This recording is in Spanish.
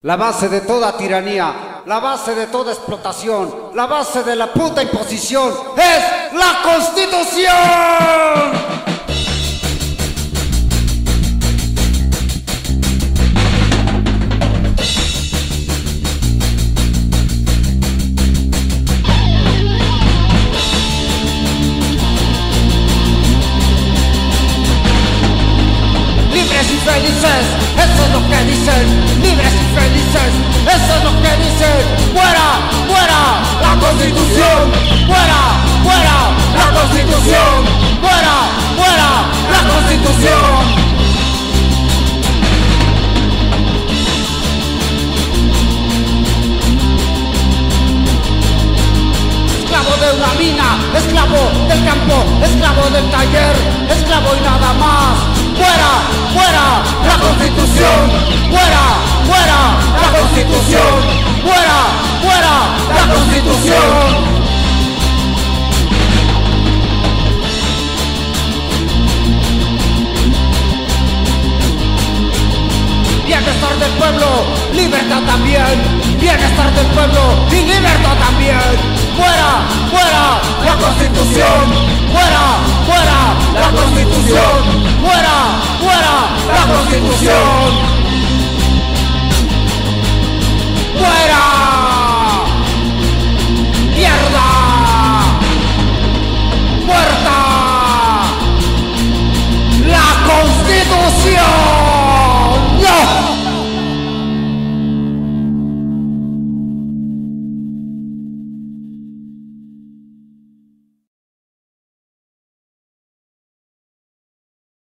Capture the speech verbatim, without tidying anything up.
La base de toda tiranía, la base de toda explotación, la base de la puta imposición es la Constitución. Libres y felices, eso es lo que dicen. Libres y felices, eso es lo que dicen. ¡Fuera, fuera la Constitución! ¡Fuera, fuera la Constitución! ¡Fuera, fuera la Constitución! Esclavo de una mina, esclavo del campo, esclavo del taller, esclavo y nada más. ¡Fuera, fuera la Constitución! ¡Fuera, fuera la Constitución! ¡Fuera, fuera la Constitución! Bienestar del pueblo, libertad también. Bienestar del pueblo y libertad también. ¡Fuera, fuera la Constitución! ¡Fuera, fuera la Constitución! ¡Fuera, fuera la Constitución! ¡Fuera!